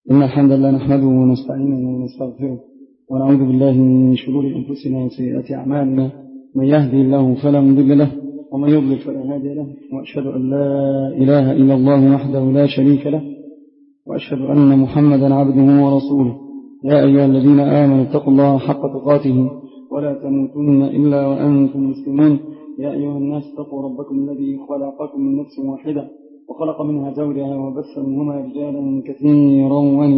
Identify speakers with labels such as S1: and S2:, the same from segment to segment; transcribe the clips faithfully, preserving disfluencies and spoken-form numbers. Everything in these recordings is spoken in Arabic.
S1: إن الحمد لله نحمده ونستعينه ونستغفره ونعوذ بالله من شرور أنفسنا وسيئات أعمالنا. من يهدي الله فلا مضل له ومن يضلل فلا هادي له، وأشهد أن لا إله إلا الله وحده لا شريك له، وأشهد أن محمدا عبده ورسوله. يا أيها الذين آمنوا اتقوا الله حق تقاته ولا تموتن إلا وأنتم مسلمون. يا أيها الناس اتقوا ربكم الذي خلقكم من نفس واحدة وخلق منها زوجها وبث منهما رجالا كثيرا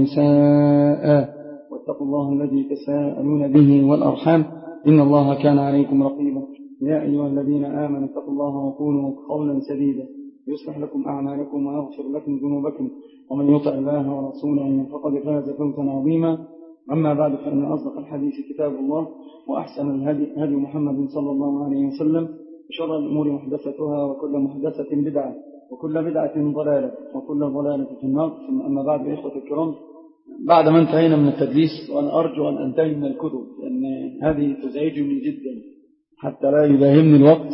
S1: ونساء، واتقوا الله الذي تساءلون به والأرحام إن الله كان عليكم رقيبا. يا أيها الذين آمنوا اتقوا الله وقولوا قولا سديدا يصلح لكم أعمالكم ويغفر لكم ذنوبكم، ومن يطع الله ورسوله فقد فاز فوزا عظيما. أما بعد، فإن أصدق الحديث كتاب الله، وأحسن الهدي هدي محمد صلى الله عليه وسلم، وشر الأمور محدثتها، وكل محدثة بدعة، وكل بدعة ضلالة، وكل ضلالة في النار. ثم أما بعد، إخوة الكرام، بعد ما انتهينا من التدليس، وأنا أرجو أن أنتهي من الكتب لأن هذه تزعجني جدا حتى لا يداهمني الوقت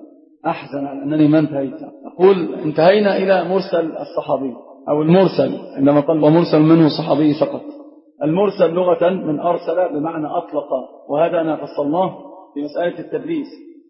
S1: وأحزن على أنني ما انتهيت. أقول انتهينا إلى مرسل الصحابي أو المرسل، عندما قال ومرسل منه صحابي سقط. المرسل لغة من أرسل بمعنى أطلق، وهذا أنا فصلناه في مسألة التدليس،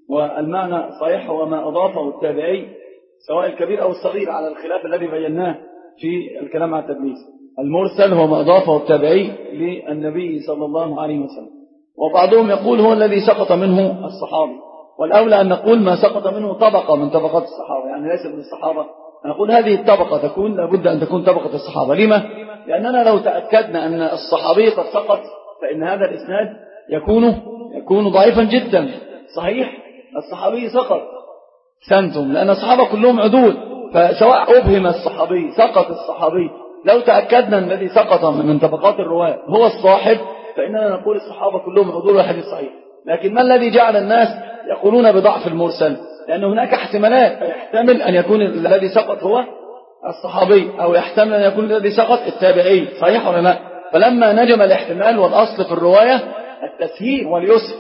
S1: والمعنى صحيح هو ما أضافه التابعي سواء الكبير أو الصغير على الخلاف الذي بيناه في الكلام عن التدليس. المرسل هو ما أضافه التابعي للنبي صلى الله عليه وسلم، وبعضهم يقول هو الذي سقط منه الصحابي، والأولى أن نقول ما سقط منه طبقة من طبقات الصحابة، يعني ليس من الصحابة. نقول هذه الطبقة تكون لابد أن تكون طبقة الصحابة. لما؟ لأننا لو تأكدنا أن الصحابي قد سقط فإن هذا الإسناد يكون يكون ضعيفا جدا. صحيح الصحابي سقط سنتم، لأن الصحابة كلهم عدول، فسواء أبهم الصحابي سقط الصحابي، لو تأكدنا أن الذي سقط من طبقات الرواة هو الصاحب فإننا نقول الصحابة كلهم عدول والحديث صحيح. لكن ما الذي جعل الناس يقولون بضعف المرسل؟ لأن هناك احتمالات، يحتمل أن يكون الذي سقط هو الصحابي، أو يحتمل أن يكون الذي سقط التابعي. صحيح ولا لا؟ فلما نجم الاحتمال، والأصل في الرواية التسهيل واليسر،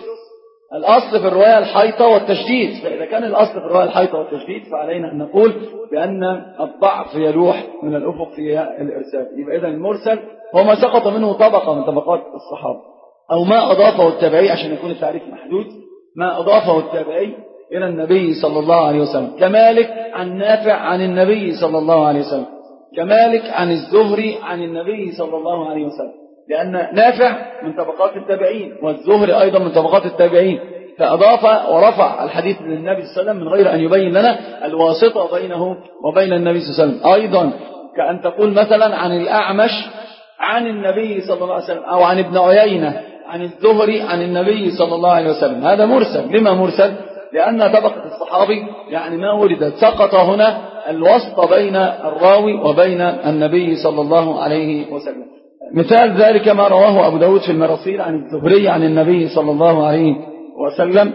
S1: الأصل في الرواية الحيطة والتشديد، فإذا كان الأصل في الرواية الحيطة والتشديد فعلينا أن نقول بأن الضعف يلوح من الأفق في الإرسال. يبقى إذن المرسل هو ما سقط منه طبقة من طبقات الصحابة، أو ما أضافه التابعي، عشان يكون التعريف محدود، ما أضافه التابعي إلى النبي صلى الله عليه وسلم، كمالك عن نافع عن النبي صلى الله عليه وسلم، كمالك عن الزهري عن النبي صلى الله عليه وسلم، لأن نافع من طبقات التابعين والزهري أيضا من طبقات التابعين، فأضاف ورفع الحديث للنبي صلى الله عليه وسلم من غير أن يبين لنا الواسطة بينه وبين النبي صلى الله عليه وسلم. أيضا كأن تقول مثلا عن الأعمش عن النبي صلى الله عليه وسلم، أو عن ابن عيينة عن الزهري عن النبي صلى الله عليه وسلم، هذا مرسل. لما مرسل؟ لأن طبقة الصحابي يعني ما وردت، سقط هنا الوسط بين الراوي وبين النبي صلى الله عليه وسلم. مثال ذلك ما رواه أبو داود في المراسيل عن الزهري عن النبي صلى الله عليه وسلم،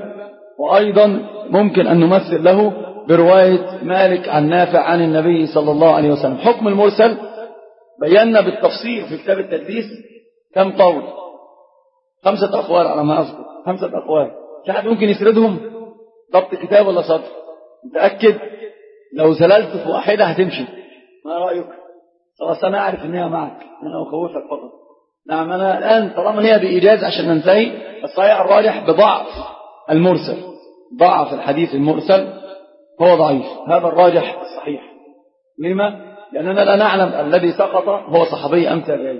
S1: وأيضا ممكن أن نمثل له برواية مالك عن نافع عن النبي صلى الله عليه وسلم. حكم المرسل بينا بالتفصيل في كتاب التدليس كم قول، خمسة أقوال على ما أذكر، خمسة أقوال. كان ممكن يسردهم ضبط كتاب ولا سطر؟ متأكد؟ لو زللت في واحدة هتمشي. ما رأيك؟ خلاص أنا أعرف أنها معك، أنا أخوفك فقط. نعم، أنا الآن طالما هي بإيجاز عشان ننتهي، الصحيح الراجح بضعف المرسل، ضعف الحديث المرسل هو ضعيف، هذا الراجح الصحيح. لما؟ لأننا لا نعلم الذي سقط هو صحابي أم تابعي،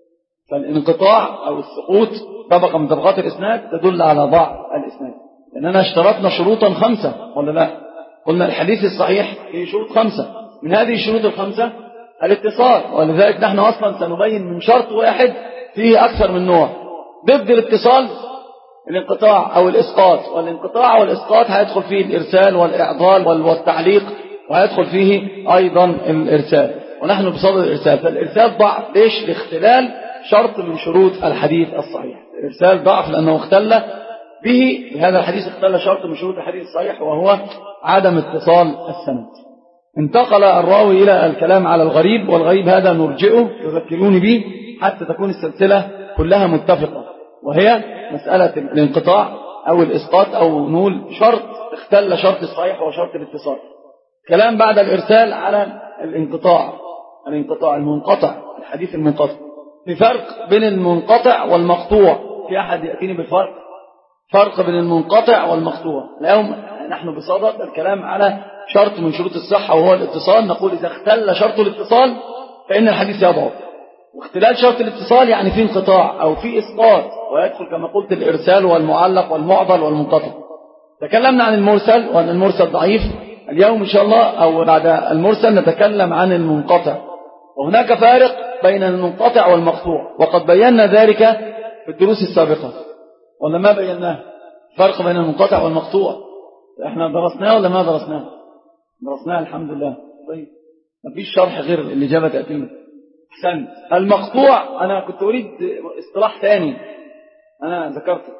S1: فالانقطاع أو السقوط طبقة من طبقات الإسناد تدل على ضعف الإسناد، لأننا اشترطنا شروطا خمسة ولا لا؟ قلنا الحديث الصحيح فيه شروط خمسة، من هذه الشروط الخمسة الاتصال، ولذلك نحن أصلا سنبين من شرط واحد فيه أكثر من نوع. ضد الاتصال الانقطاع أو الإسقاط، والانقطاع والإسقاط هيدخل فيه الإرسال والإعضال والتعليق، وهيدخل فيه أيضا الإرسال، ونحن بصدد الإرسال. فالإرسال ضعف ليش؟ لاختلال شرط من شروط الحديث الصحيح. الإرسال ضعف لأنه اختل به، هذا الحديث اختل شرط من شروط الحديث الصحيح، وهو عدم اتصال السند. انتقل الراوي إلى الكلام على الغريب، والغريب هذا نرجئه تذكروني به حتى تكون السلسلة كلها متفقة، وهي مسألة الانقطاع أو الإسقاط، أو نقول شرط اختل شرط الصحيح وشرط الاتصال. كلام بعد الإرسال على الانقطاع، الانقطاع المنقطع، الحديث المنقطع. في فرق بين المنقطع والمقطوع. في أحد يأتيني بالفرق؟ فرق بين المنقطع والمقطوع. اليوم نحن بصدد الكلام على شرط من شروط الصحة وهو الاتصال. نقول إذا اختل شرط الاتصال فإن الحديث يضعف، واختلال شرط الاتصال يعني في انقطاع أو في إسقاط، ويدخل كما قلت الإرسال والمعلق والمعضل والمنقطع. تكلمنا عن المرسل وأن المرسل ضعيف. اليوم إن شاء الله أو بعد المرسل نتكلم عن المنقطع، وهناك فارق بين المنقطع والمقطوع، وقد بينا ذلك في الدروس السابقة ولا ما بيناه؟ فرق بين المنقطع والمقطوع احنا درسناه ولا ما درسناه؟ درسناه الحمد لله. طيب ما فيش شرح غير الإجابة تأتينا. أحسنت. المقطوع أنا كنت أريد اصطلاح ثاني أنا ذكرته.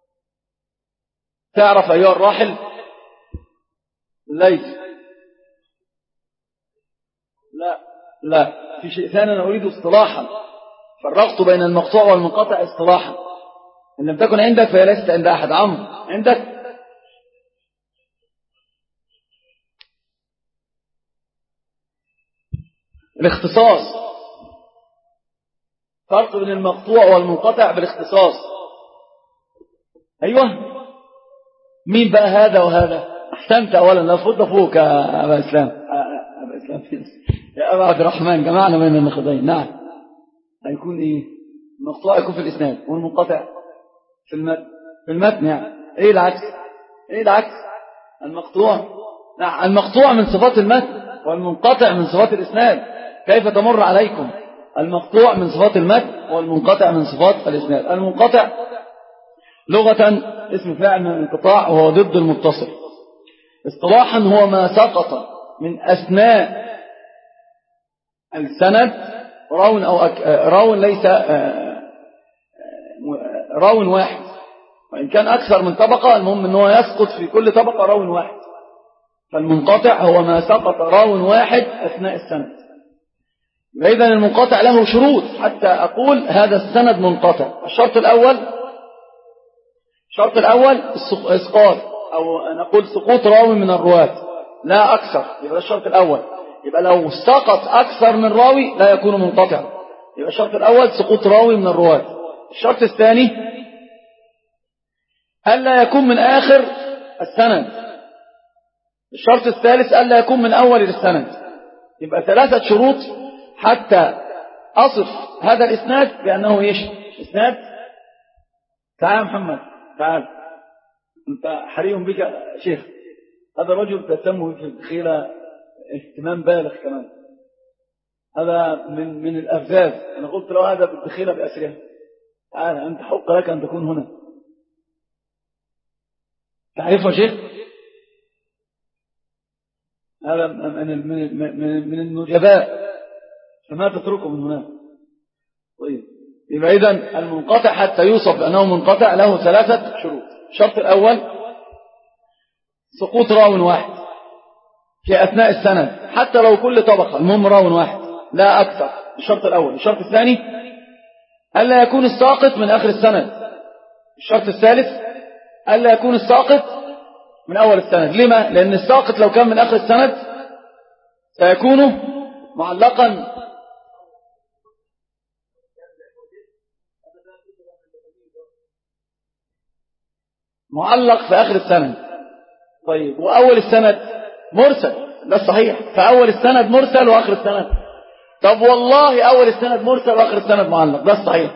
S1: تعرف أيها الراحل ليس لا لا في شيء ثاني أنا أريد اصطلاحا. فرقت بين المقطوع والمنقطع اصطلاحا. إن لم تكن عندك فهي ليست عند أحد. عمرو عندك؟ الاختصاص. فرق بين المقطوع والمنقطع بالاختصاص. أيوة. مين بقى هذا وهذا؟ أحسنت. أولا لا فضل فوق يا أبا إسلام. أبا إسلام يا أبا عبد الرحمن جمعنا بين النقدين. نعم. هيكون إيه؟ المقطوع يكون في الإسناد والمنقطع في المتن. في المتن يعني إيه العكس؟ إيه العكس؟ المقطوع نعم المقطوع من صفات المتن والمنقطع من صفات الإسناد. كيف تمر عليكم؟ المقطوع من صفات المتن والمنقطع من صفات الإسناد. المنقطع لغة اسم فاعل من الانقطاع وهو ضد المتصل. اصطلاحا هو ما سقط من أثناء السند راو أو أك... راو ليس راو واحد، وإن كان أكثر من طبقة المهم أنه يسقط في كل طبقة راو واحد. فالمنقطع هو ما سقط راو واحد أثناء السند. إذا المنقطع له شروط حتى أقول هذا السند منقطع. الشرط الأول الشرط الأول إسقاط أو نقول سقوط راوي من الرواة لا أكثر. يبقى الشرط الأول. يبقى لو سقط أكثر من راوي لا يكون منقطع. يبقى الشرط الأول سقوط راوي من الرواة. الشرط الثاني ألا يكون من آخر السند. الشرط الثالث ألا يكون من أول السند. يبقى ثلاثة شروط حتى أصف هذا الإسناد بأنه إيش؟ إسناد. تعال يا محمد تعال، أنت حري بك شيخ. هذا رجل تهتم في الدخيلة اهتمام بالغ كمان. هذا من من الأفزاز. أنا قلت له هذا بالدخيلة بأسرها. تعال أنت حق لك أن تكون هنا. تعرفه شيخ؟ هذا من من من من النجباء فما تتركه من هنا. طيب يبقى إذن المنقطع حتى يوصف بأنه منقطع له ثلاثة شروط. الشرط الأول سقوط راو واحد في أثناء السند حتى لو كل طبقة المهم راو واحد لا أكثر. الشرط الأول. الشرط الثاني ألا يكون الساقط من آخر السند. الشرط الثالث ألا يكون الساقط من أول السند. لما؟ لأن الساقط لو كان من آخر السند سيكون معلقا معلق في آخر السند. طيب وأول السند مرسل. ده صحيح. فأول السند مرسل وآخر السند. طب والله أول السند مرسل وآخر السند معلق. ده صحيح.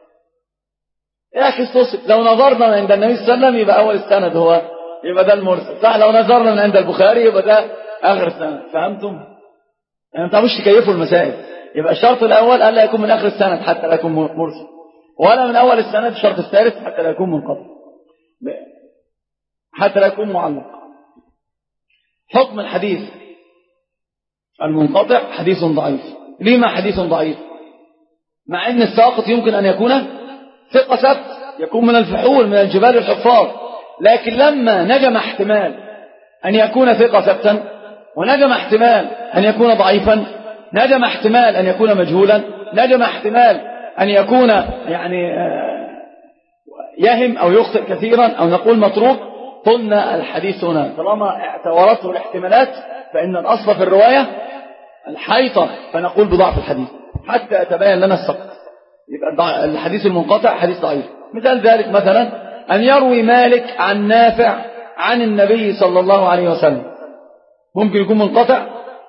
S1: يا أخي استصف لو نظرنا من عند النبي صلى الله عليه وسلم يبقى أول السند هو يبقى ده المرسل صح. لو نظرنا من عند البخاري يبقى ده آخر السند. فهمتم؟ يعني انت مش تكيفوا المسائل. يبقى الشرط الأول ألا يكون من آخر السند حتى لا يكون مرسل، ولا من أول السند. الشرط الثالث حتى لا يكون منقطع حتى لا يكون معلق. حكم الحديث المنقطع حديث ضعيف. لما حديث ضعيف؟ مع أن الساقط يمكن أن يكون ثقة ثبت، يكون من الفحول من الجبال الحفاظ، لكن لما نجم احتمال أن يكون ثقة ثبتا، ونجم احتمال أن يكون ضعيفا، نجم احتمال أن يكون مجهولا، نجم احتمال أن يكون يعني يهم أو يخطئ كثيرا أو نقول متروك، قلنا الحديث هنا طالما اعتبرته الاحتمالات فإن الأصل في الرواية
S2: الحيطة فنقول بضعف الحديث حتى يتبين لنا السقط، يبقى الحديث المنقطع حديث ضعيف. مثال ذلك مثلا أن يروي مالك عن نافع عن النبي صلى الله عليه وسلم، ممكن يكون منقطع؟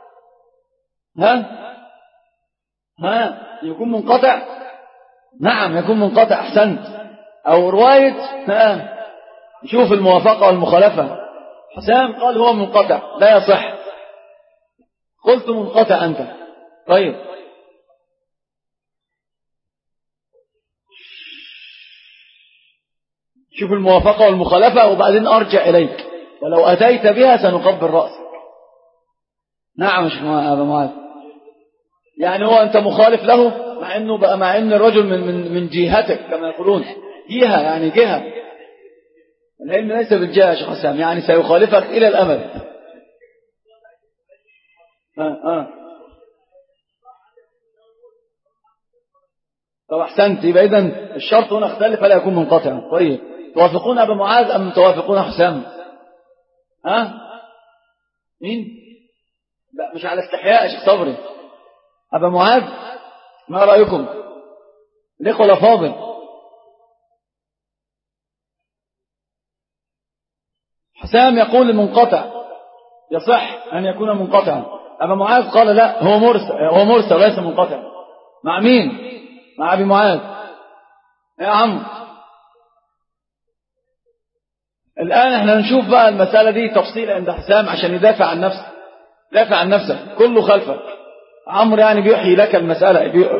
S2: ها ها يكون منقطع؟ نعم يكون منقطع، أحسنت. أو رواية ها شوف الموافقة والمخالفة، حسام قال هو منقطع لا يصح، قلت منقطع أنت. طيب شوف الموافقة والمخالفة وبعدين أرجع إليك، ولو أتيت بها سنقبل رأسك. نعم مش أبا معاذ، يعني هو أنت مخالف له مع أنه بقى مع أن الرجل من من من جهتك كما يقولون، جهة يعني جهة، العلم ليس بالجهة يا شيخ حسام، يعني سيخالفك إلى الأبد. آه آه. طب أحسنت، يبقى إذن الشرط هنا اختلف فلا يكون منقطعا. طيب توافقون أبا معاذ أم توافقون حسام؟ ها مين؟ لا مش على استحياء يا شيخ صبري، أبا معاذ ما رأيكم الإخوة الأفاضل؟ حسام يقول المنقطع يصح أن يكون منقطعا، أبا معاذ قال لا هو مرسل، هو مرسل ليس منقطع. مع مين؟ مع أبي معاذ يا عم. الآن احنا نشوف بقى المسألة دي تفصيل عند حسام عشان يدافع عن نفسه، دافع عن نفسك كله خلفك. عمرو يعني بيحيي لك المسألة بي...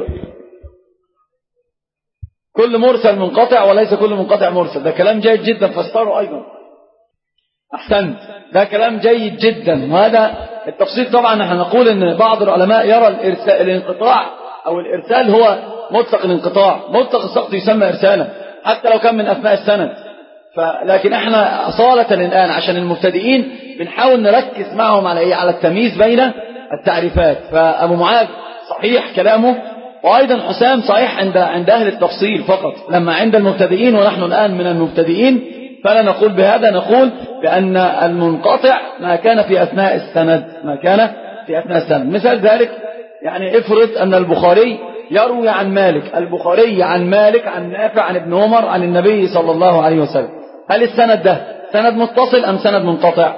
S2: كل مرسل منقطع وليس كل منقطع مرسل، ده كلام جيد جدا فسره أيضا. أحسنت، ده كلام جيد جدا. وهذا التفصيل طبعا احنا نقول ان بعض العلماء يرى الإرسال الانقطاع أو الإرسال هو مطلق الانقطاع، مطلق السقط يسمى إرسالا حتى لو كان من أثناء السند. لكن احنا أصالة الآن عشان المبتدئين بنحاول نركز معهم على ايه، على التمييز بين التعريفات. فأبو معاذ صحيح كلامه، وأيضا حسام صحيح عند عند أهل التفصيل فقط، لما عند المبتدئين ونحن الآن من المبتدئين فلا نقول بهذا، نقول بأن المنقطع ما كان في أثناء السند، ما كان في أثناء السند. مثال ذلك يعني افرض أن البخاري يروي عن مالك، البخاري عن مالك عن نافع عن ابن عمر عن النبي صلى الله عليه وسلم، هل السند ده سند متصل أم سند منقطع؟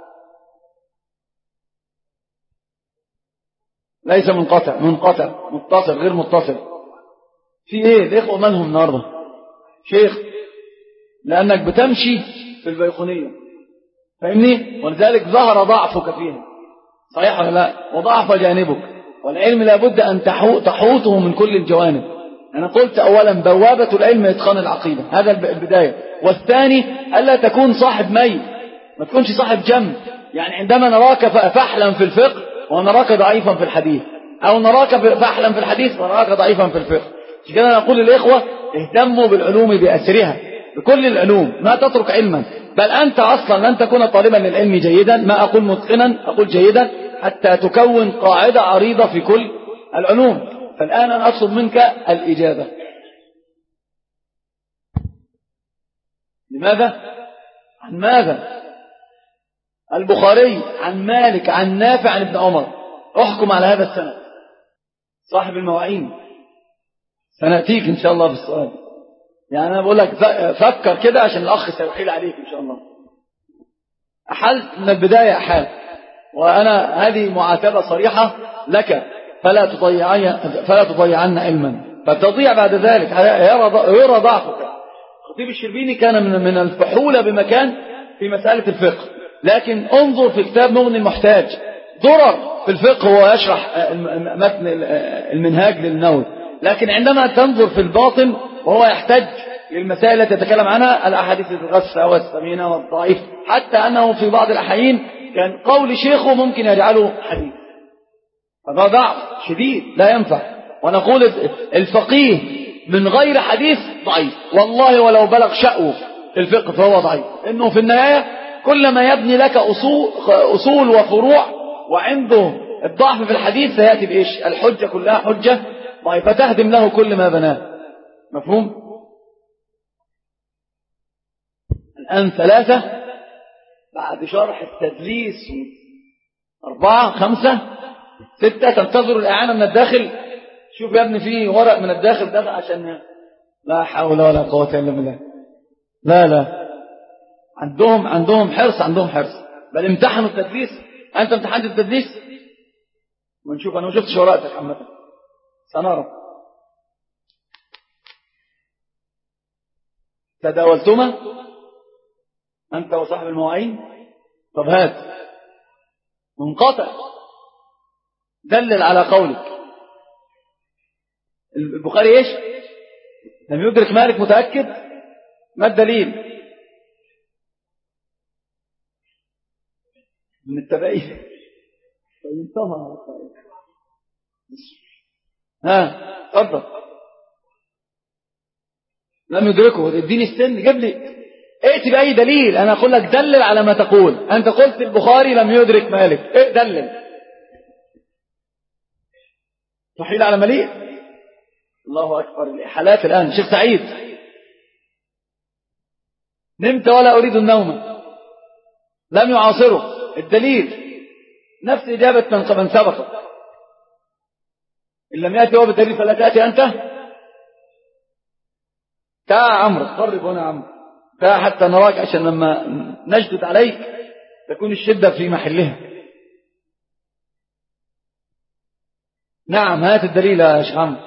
S2: ليس منقطع، منقطع متصل غير متصل. في ايه الإخوة مالهم النهارده شيخ؟ لأنك بتمشي في البيقونية فاهمني، ولذلك ظهر ضعفك فيها، صحيح ولا لا؟ وضعف جانبك، والعلم لابد أن تحوطه من كل الجوانب. أنا قلت أولا بوابة العلم إتقان العقيدة، هذا البداية. والثاني ألا تكون صاحب ميل، ما تكونش صاحب جنب، يعني عندما نراك فأحلم في الفقه ونراك ضعيفا في الحديث، أو نراك فأحلم في الحديث ونراك ضعيفا في الفقه. مش كده نقول للإخوة اهتموا بالعلوم بأسرها، بكل العلوم، ما تترك علما، بل أنت أصلا لن تكون طالبا للعلم جيدا، ما أقول متقنا أقول جيدا، حتى تكون قاعدة عريضة في كل العلوم. فالآن أنا أطلب منك الإجابة. لماذا؟ عن ماذا؟ البخاري عن مالك عن نافع عن ابن عمر، احكم على هذا السند. صاحب المواعين سنأتيك إن شاء الله بالسؤال، يعني أنا بقول لك فكر كده عشان الأخ سيحيل عليك إن شاء الله. أحلت من البداية أحال، وأنا هذه معاتبة صريحة لك، فلا تضيعن فلا تضيعن علما فتضيع بعد ذلك، يرى ضعفك. الخطيب الشربيني كان من من الفحولة بمكان في مسألة الفقه، لكن انظر في كتاب مغني المحتاج ضرر في الفقه، هو يشرح متن المنهاج للنووي، لكن عندما تنظر في الباطن وهو يحتاج للمسائل التي يتكلم عنها، الأحاديث الغثة والثمينة والضعيف، حتى أنه في بعض الأحيان كان قول شيخه ممكن يجعله حديث، فهذا ضعف شديد لا ينفع. ونقول الفقيه من غير حديث ضعيف، والله ولو بلغ شأوه في الفقه فهو ضعيف، إنه في النهاية كلما يبني لك أصول, أصول وفروع وعنده الضعف في الحديث سيأتي بإيش؟ الحجة كلها حجة ضعيفة تهدم له كل ما بناه. مفهوم؟ الآن ثلاثة بعد شرح التدليس، أربعة خمسة ستة تنتظر الإعانة من الداخل. شوف يا ابني فيه ورق من الداخل داخل عشان لا حول ولا قوة إلا بالله. لا لا عندهم عندهم حرص عندهم حرص بل امتحنوا التدليس. أنت امتحنت التدليس ونشوف. أنا ما شفتش ورقتك عامة سنرى. تداولتما أنت وصاحب المواعين؟ طب هات منقطع دلل على قولك. البخاري ايش؟ لم يدرك مالك. متأكد؟ ما الدليل؟ من التبعية. انتهى. ها اتفضل. لم يدركه. اديني السن جيب لي ائتي بأي دليل. أنا أقول لك دلل على ما تقول. أنت قلت البخاري لم يدرك مالك. إيه دلل؟ تحيل على مليء. الله أكبر. الإحالات الآن. شيخ سعيد نمت ولا أريد النوم. لم يعاصره. الدليل نفس إجابة من سبق. إن لم يأتي هو بالدليل فلا تأتي أنت. تعال عمرو قرب هنا عمرو تعال حتى نراك عشان لما نجدد عليك تكون الشدة في محلها. نعم هات الدليل يا شيخ عمرو.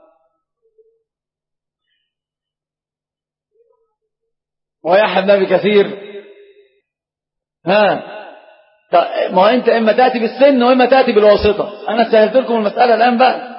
S2: ويحيى بن أبي كثير. ها ما أنت إما تأتي بالسن وإما تأتي بالواسطة. أنا سهلت لكم المسألة الآن بقى.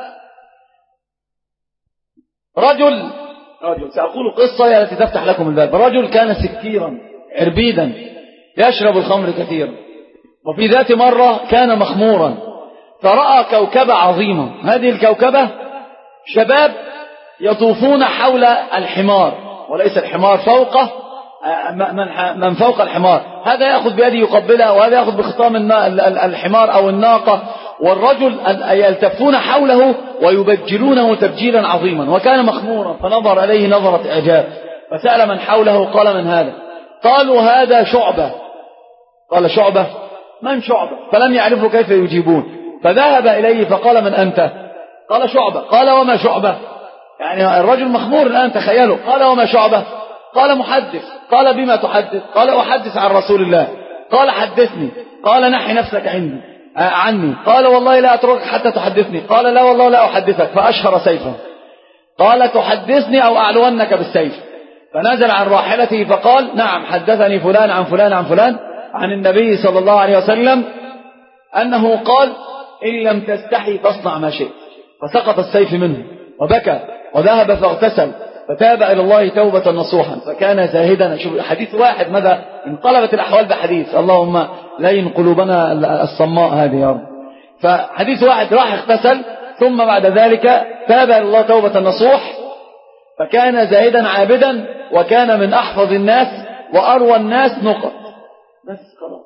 S2: رجل رجل سأقول قصة التي تفتح لكم الباب. رجل كان سكيرا عربيدا يشرب الخمر كثيرا. وفي ذات مرة كان مخمورا فرأى كوكبة عظيمة. هذه الكوكبة شباب يطوفون حول الحمار وليس الحمار فوقه من فوق الحمار. هذا يأخذ بيده يقبلها وهذا يأخذ بخطام الحمار أو الناقة. والرجل يلتفون حوله ويبجلونه تبجيلا عظيما. وكان مخمورا فنظر إليه نظرة إعجاب فسأل من حوله قال من هذا؟ قالوا هذا شعبة. قال شعبة؟ من شعبة؟ فلم يعرفوا كيف يجيبون. فذهب إليه فقال من أنت؟ قال شعبة. قال وما شعبة؟ يعني الرجل مخمور الآن تخيلوا. قال وما شعبة؟ قال محدث. قال بما تحدث؟ قال أحدث عن رسول الله. قال حدثني. قال نحي نفسك عندي عني. قال والله لا أتركك حتى تحدثني. قال لا والله لا أحدثك. فأشهر سيفه. قال تحدثني أو أعلونك بالسيف. فنزل عن راحلته فقال نعم حدثني فلان عن فلان عن فلان عن النبي صلى الله عليه وسلم أنه قال إن لم تستحي فاصنع ما شئت. فسقط السيف منه وبكى وذهب فاغتسل فتاب إلى الله توبة نصوحا فكان زاهدا. شوف حديث واحد ماذا انقلبت الأحوال بحديث. اللهم لين قلوبنا الصماء هذه يا رب. فحديث واحد راح اغتسل ثم بعد ذلك تاب إلى الله توبة نصوح فكان زاهدا عابدا وكان من أحفظ الناس وأروى الناس نقط. بس خلاص.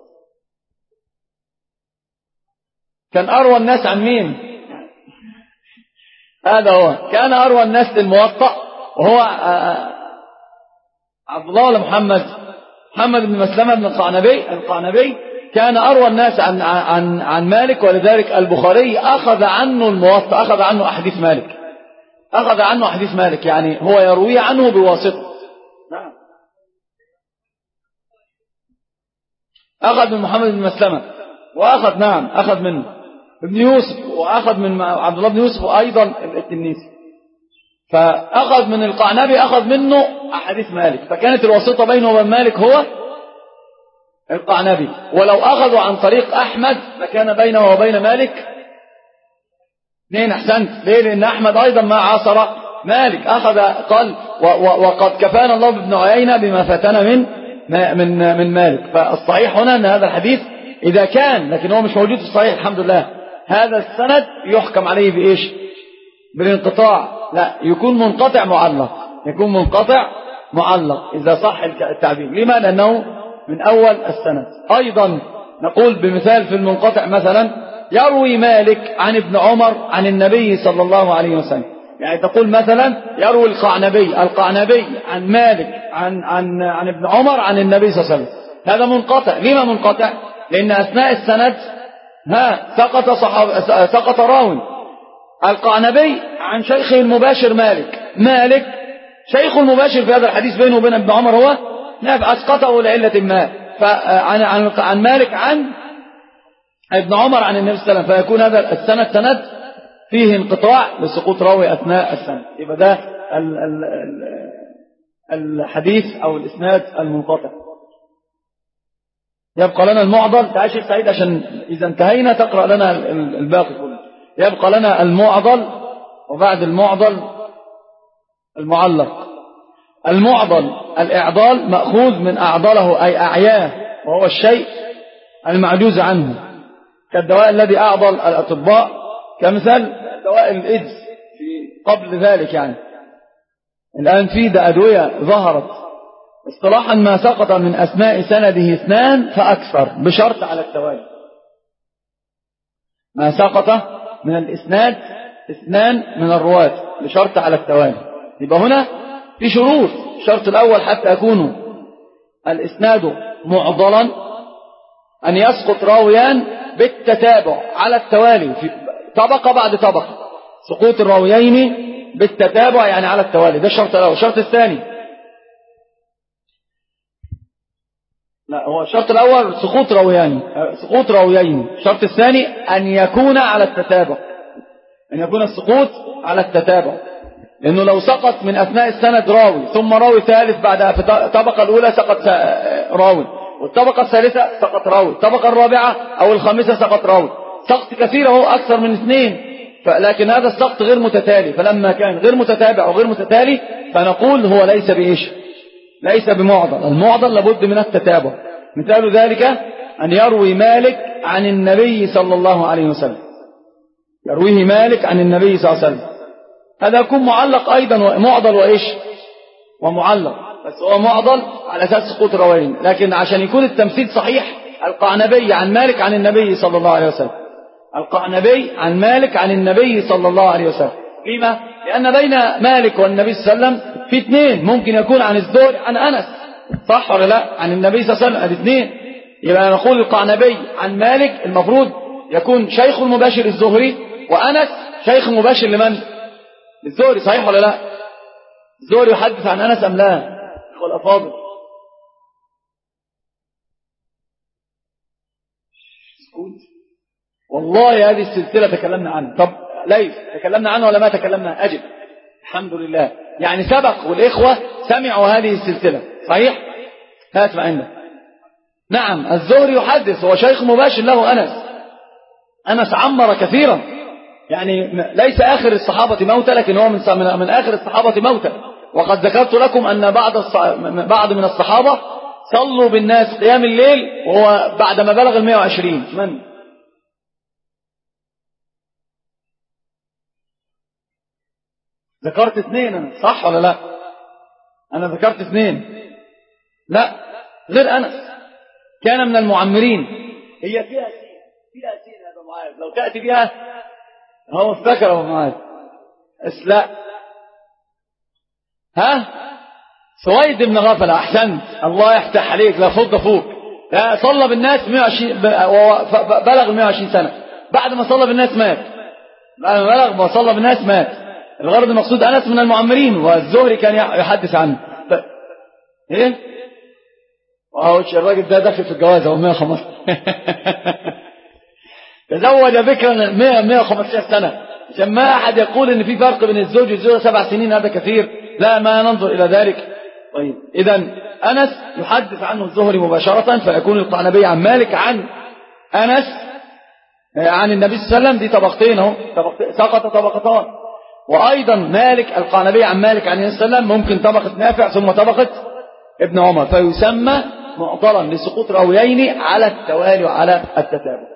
S2: كان أروى الناس عن مين؟ هذا هو. كان أروى الناس للموطأ وهو عبد الله ولا محمد محمد بن مسلمة بن القعنبي القعنبي كان أروى الناس عن عن عن مالك. ولذلك البخاري أخذ عنه الموطأ أخذ عنه أحاديث مالك أخذ عنه أحاديث مالك يعني هو يروي عنه بواسطة. نعم أخذ من محمد بن مسلمة وأخذ نعم أخذ منه ابن يوسف وأخذ من عبد الله بن يوسف وأيضا التنيسي. فأخذ من القعنبي أخذ منه أحاديث مالك. فكانت الواسطة بينه وبين مالك هو القعنبي. ولو أخذوا عن طريق أحمد فكان بينه وبين مالك اثنين. أحسنت. ليه؟ لأن أحمد أيضا ما عاصر مالك. أخذ قال وقد كفانا الله بابن عيينة بما فاتنا من من من مالك. فالصحيح هنا أن هذا الحديث إذا كان لكن هو مش موجود في الصحيح الحمد لله هذا السند يحكم عليه بإيش؟ بالانقطاع. لا يكون منقطع معلق. يكون منقطع معلق إذا صح التعبير. لما؟ لأنه من أول السند. أيضا نقول بمثال في المنقطع مثلا يروي مالك عن ابن عمر عن النبي صلى الله عليه وسلم. يعني تقول مثلا يروي القعنبي القعنبي عن مالك عن عن عن ابن عمر عن النبي صلى الله عليه وسلم. هذا منقطع. لما منقطع؟ لأن أثناء السند ها سقط صحاب سقط راوي. القعنبي عن شيخه المباشر مالك. مالك شيخ المباشر في هذا الحديث بينه وبين ابن عمر هو نافع، أسقطه لعلة ما. فعن عن عن مالك عن ابن عمر عن النبي صلى الله عليه وسلم، فيكون هذا السند سند فيه انقطاع لسقوط راوي أثناء السند. يبقى ده ال ال ال الحديث أو الإسناد المنقطع. يبقى لنا المعضل. تعال شيخ سعيد عشان إذا انتهينا تقرأ لنا الباقي كله. يبقى لنا المعضل، وبعد المعضل المعلق. المعضل الإعضال مأخوذ من أعضله أي أعياه، وهو الشيء المعجوز عنه، كالدواء الذي أعضل الأطباء، كمثال دواء الإيدز في قبل ذلك. يعني الآن في ده أدوية ظهرت اصطلاحا ما سقط من أسماء سنده اثنان فأكثر بشرط على التوالي. ما سقط من الإسناد اثنان من الرواة بشرط على التوالي. يبقى هنا في شروط. الشرط الأول حتى يكون الإسناد معضلا أن يسقط راويان بالتتابع على التوالي في طبقة بعد طبقة. سقوط الراويين بالتتابع يعني على التوالي، ده الشرط الأول. الشرط الثاني، لا هو الشرط الأول سقوط راويين سقوط راويين الشرط الثاني أن يكون على التتابع، أن يكون السقوط على التتابع. لأنه لو سقط من أثناء السند راوي ثم راوي ثالث بعدها، في الطبقة الأولى سقط راوي، والطبقة الثالثة سقط راوي، الطبقة الرابعة أو الخامسة سقط راوي، سقط كثير هو أكثر من اثنين. لكن هذا السقط غير متتالي، فلما كان غير متتابع وغير متتالي فنقول هو ليس بإيش ليس بمعضل. المعضل لابد من التتابع. مثال ذلك أن يروي مالك عن النبي صلى الله عليه وسلم، يرويه مالك عن النبي صلى الله عليه وسلم، هذا يكون معلق أيضا، معضل وإيش ومعلق، بس هو معضل على أساس سقوط الراويين. لكن عشان يكون التمثيل صحيح، القعنبي عن مالك عن النبي صلى الله عليه وسلم، القعنبي عن مالك عن النبي صلى الله عليه وسلم. لما؟ لأن بين مالك والنبي صلى الله عليه وسلم في اثنين، ممكن يكون عن الزهري عن أنس، صح ولا لا؟ عن النبي صلى الله عليه وسلم الاثنين. يبقى نقول القعنبي عن مالك المفروض يكون شيخ المباشر الزهري، وأنس شيخ مباشر لمن؟ الزهري، صحيح ولا لا؟ الزهري يحدث عن أنس أم لا؟ أخوة الأفاضل، والله هذه السلسلة تكلمنا عنها. طب ليس تكلمنا عنها ولا ما تكلمنا؟ أجب، الحمد لله. يعني سبق والإخوة سمعوا هذه السلسلة، صحيح؟ هات ما عندك. نعم الزهري يحدث، هو شيخ مباشر له أنس. أنس عمر كثيرا، يعني ليس آخر الصحابة موتى، لكن هو من من آخر الصحابة موتى. وقد ذكرت لكم أن بعض بعض من الصحابة صلوا بالناس قيام الليل وهو بعدما بلغ المئة وعشرين. من؟ ذكرت اثنين أنا، صح ولا لا؟ أنا ذكرت اثنين، لا غير أنس كان من المعمرين. هي فيها سين، فيها سين يا أبو معاذ، لو تأتي بها هو افتكر أبو معاذ. لا ها سويد بن غفلة، أحسنت، الله يفتح عليك، لا فوق فوق. لا صلى بالناس مئة وعشرين، بلغ مئة وعشرين سنة، بعد ما صلى بالناس مات، بعد ما بلغ ما صلى بالناس مات. الغرض المقصود أنس من المعمرين، والزهري كان يحدث عنه. ف... ايه وهو الراجل ده داخل في الجواز، هو مئة وخمسة تزوج بكرا مئة مئة وخمسة عشر سنة، عشان ما أحد يقول إن في فرق بين الزوج والزوجة سبع سنين، هذا كثير، لا ما ننظر إلى ذلك. طيب إذا أنس يحدث عنه الزهري مباشرة، فيكون القعنبي عن مالك عن أنس عن النبي صلى الله عليه وسلم، دي طبقتين اهو، سقط طبقتان. وأيضا مالك القعنبي عن مالك عن النبي صلى الله عليه وسلم ممكن طبقة نافع ثم طبقة ابن عمر، فيسمى معضلا لسقوط راويين على التوالي وعلى التتابع.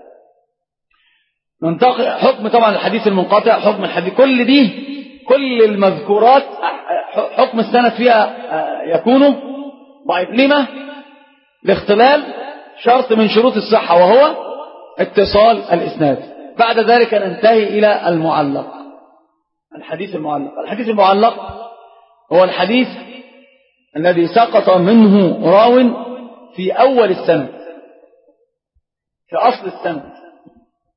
S2: ننتقل حكم طبعا الحديث المنقطع، حكم الحديث، كل دي كل المذكورات حكم السند فيها يكون ضعيف. لما؟ لاختلال شرط من شروط الصحة، وهو اتصال الإسناد. بعد ذلك ننتهي إلى المعلق، الحديث المعلق. الحديث المعلق هو الحديث الذي سقط منه راو في أول السند، في أصل السند،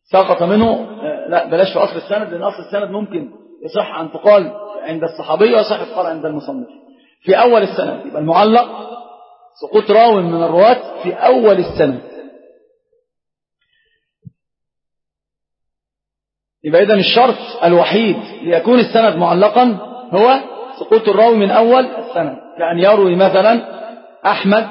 S2: سقط منه، لا بلاش في أصل السند، لأن أصل السند ممكن يصح أن تقال عند الصحابي ويصح تقال عند المصنف. في أول السند يبقى المعلق سقوط راو من الرواة في أول السند. يبقى إذن الشرط الوحيد ليكون السند معلقا هو سقوط الراوي من أول السند، كأن يروي مثلا أحمد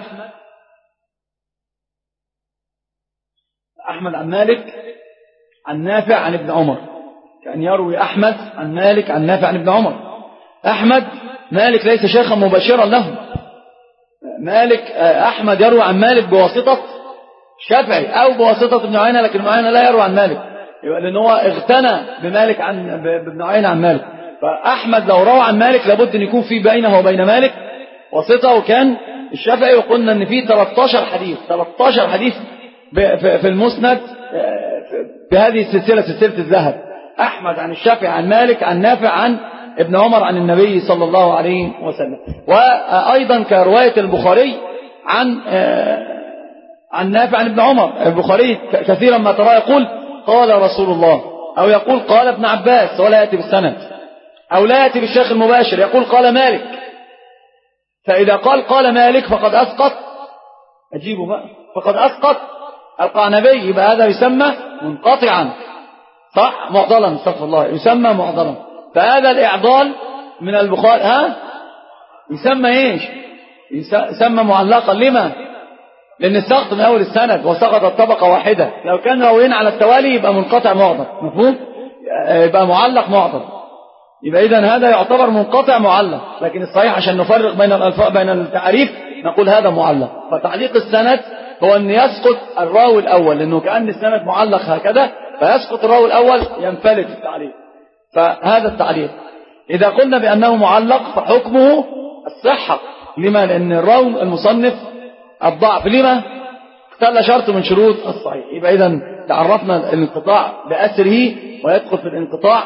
S2: أحمد عن مالك عن نافع عن ابن عمر، كأن يروي أحمد عن مالك عن نافع عن ابن عمر. أحمد مالك ليس شيخا مباشرا له، مالك أحمد يروي عن مالك بواسطة شافعي أو بواسطة ابن عيينة، لكن ابن عيينة لا يروي عن مالك، لأن هو اغتنى بمالك عن بابن عيينة عن مالك. فأحمد لو روى عن مالك لابد أن يكون في بينه وبين مالك واسطة، وكان الشافعي وقلنا أن فيه ثلاثة عشر حديث ثلاثة عشر حديث في المسند بهذه السلسلة، سلسلة الذهب، أحمد عن الشافعي عن مالك عن نافع عن ابن عمر عن النبي صلى الله عليه وسلم. وأيضا كرواية البخاري عن عن نافع عن ابن عمر. البخاري كثيرا ما ترى يقول قال رسول الله، أو يقول قال ابن عباس ولا يأتي بالسند، أو لا يأتي بالشيخ المباشر يقول قال مالك. فإذا قال قال مالك فقد أسقط، أجيبه بقى، فقد أسقط القعنبي، يبقى هذا يسمى منقطعا، صح، معضلا، استغفر الله، يسمى معضلا. فهذا الإعضال من البخاري ها يسمى ايش؟ يسمى معلقا. لما؟ لأن السقط من أول السند وسقطت طبقة واحدة. لو كان راويين على التوالي يبقى منقطع معضل، مفهوم؟ يبقى معلق معضل. يبقى إذن هذا يعتبر منقطع معلق، لكن الصحيح عشان نفرق بين الألفاظ بين التعريف نقول هذا معلق. فتعليق السند هو أن يسقط الراوي الأول، لأنه كأن السند معلق هكذا، فيسقط الراوي الأول ينفلت التعليق، فهذا التعليق. إذا قلنا بأنه معلق فحكمه الصحة. لما؟ لأن الراوي المصنف الضعف. لما؟ اختل شرط من شروط الصحيح. يبقى إذن تعرفنا الانقطاع بأسره، ويدخل في الانقطاع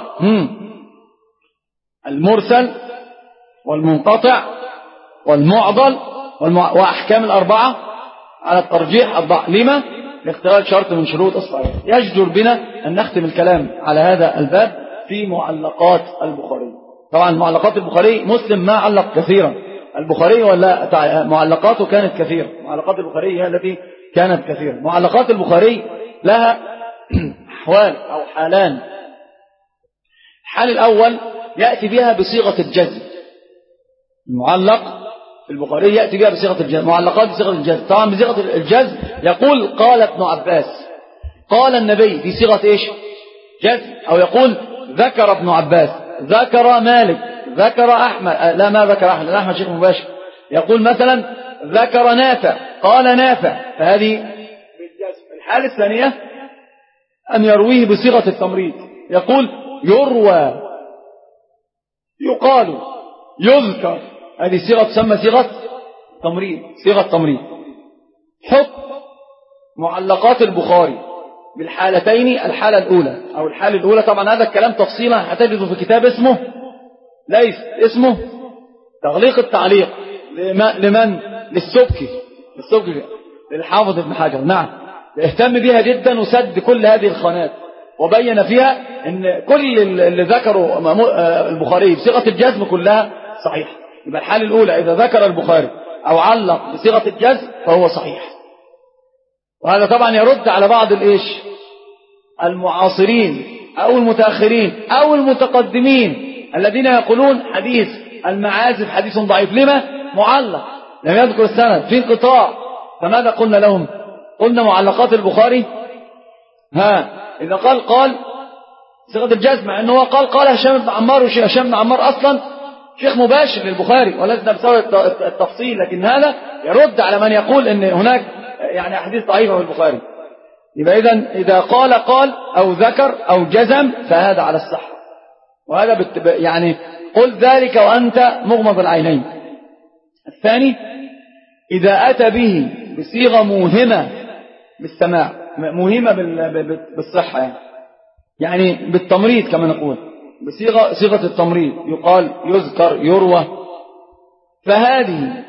S2: المرسل والمنقطع والمعضل والمع... وأحكام الأربعة على الترجيح الضعف. لما؟ لاختلال شرط من شروط الصحيح. يجدر بنا أن نختم الكلام على هذا الباب في معلقات البخاري. طبعا معلقات البخاري مسلم ما علق كثيرا، البخاري ولا معلقاته كانت كثيرة، معلقات البخاري هي التي كانت كثيرة. معلقات البخاري لها أحوال أو حالان. الحال الأول يأتي بها بصيغة الجزم، المعلق في البخاري يأتي بها بصيغة الجزم، معلقات بصيغة الجزم. طبعا بصيغة الجزم يقول قال ابن عباس، قال النبي، دي صيغة إيش؟ جزم. أو يقول ذكر ابن عباس، ذكر مالك، ذكر أحمد، لا ما ذكر أحمد، أحمد شيخ مباشر. يقول مثلا ذكر نافع، قال نافع، فهذه بالجزم. الحالة الثانية أن يرويه بصيغة التمريض، يقول يروى، يقال، يذكر، هذه صيغة تسمى صيغة تمريض، صيغة تمريض. حكم معلقات البخاري بالحالتين، الحالة الأولى أو الحالة الأولى، طبعا هذا الكلام تفصيلا هتجده في كتاب اسمه ليس اسمه تغليق التعليق لمن؟ للسبكي، للسبكي للحافظ ابن حجر. نعم، اهتم بها جدا وسد كل هذه الخانات، وبين فيها ان كل اللي ذكروا البخاري بصيغة الجزم كلها صحيح. يبقى الحالة الأولى إذا ذكر البخاري أو علق بصيغة الجزم فهو صحيح. وهذا طبعا يرد على بعض الإيش المعاصرين أو المتأخرين أو المتقدمين الذين يقولون حديث المعازف حديث ضعيف. لما؟ معلق، لم يذكر السند، في انقطاع. فماذا قلنا لهم؟ قلنا معلقات البخاري ها إذا قال قال صيغة الجزم، مع أنه قال قال هشام بن عمار، وهشام بن عمار أصلا شيخ مباشر للبخاري ولسنا بسبب التفصيل، لكن هذا يرد على من يقول أن هناك يعني أحاديث ضعيفة في البخاري. يبقى إذن إذا قال قال أو ذكر أو جزم فهذا على الصحة. وهذا بت... يعني قل ذلك وأنت مغمض العينين. الثاني إذا أتى به بصيغة موهمة بالسماع، موهمة بال... بالصحة، يعني يعني بالتمريض كما نقول، بصيغة صيغة التمريض، يقال يذكر يروى، فهذه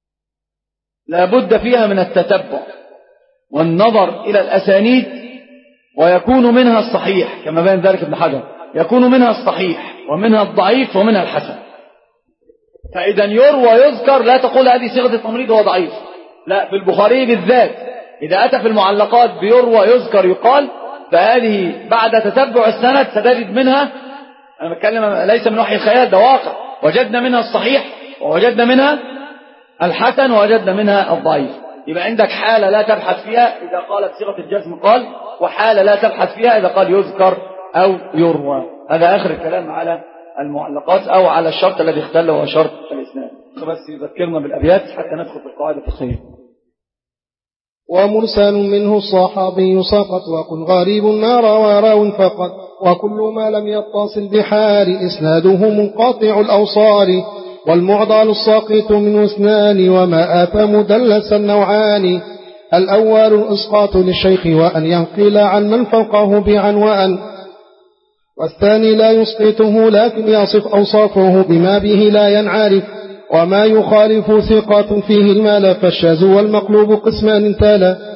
S2: لا بد فيها من التتبع والنظر إلى الأسانيد ويكون منها الصحيح كما بين ذلك ابن حجر، يكون منها الصحيح ومنها الضعيف ومنها الحسن. فإذا يروى يذكر لا تقول هذه صيغة التمريض هو ضعيف، لا، في البخاري بالذات إذا أتى في المعلقات بيروى يذكر يقال، فهذه بعد تتبع السند ستجد منها، أنا بتكلم ليس من وحي الخيال، ده واقع، وجدنا منها الصحيح ووجدنا منها الحسن ووجدنا منها الضعيف. يبقى عندك حالة لا تبحث فيها إذا قالت صيغة الجزم قال، وحالة لا تبحث فيها إذا قال يذكر أو يروى. هذا آخر الكلام على المعلقات أو على الشرط الذي اختل وهو شرط الإسناد. بس يذكرنا بالأبيات حتى ندخل في القواعد الفقهية.
S3: ومرسل منه الصحابي سقط، وقل غريب ما روى راو فقط، وكل ما لم يتصل بحال إسناده منقطع الأوصال، والمعضل الساقط من اثنان، وما آت مدلس النوعان. الأول الإسقاط للشيخ وأن ينقل عن من فوقه بعنوان، والثاني لا يسقطه لكن يصف أوصافه بما به لا ينعرف، وما يخالف ثقات فيه المال، فالشاذ والمقلوب قسمان تالا.